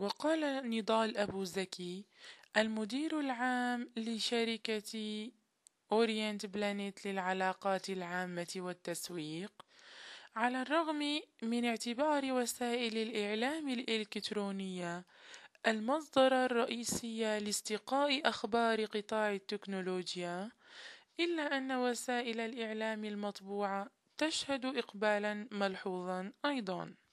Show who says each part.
Speaker 1: وقال نضال أبو زكي المدير العام لشركة أورينت بلانيت للعلاقات العامة والتسويق: على الرغم من اعتبار وسائل الإعلام الإلكترونية المصدر الرئيسي لاستقاء أخبار قطاع التكنولوجيا، إلا أن وسائل الإعلام المطبوعة تشهد إقبالا ملحوظا أيضا.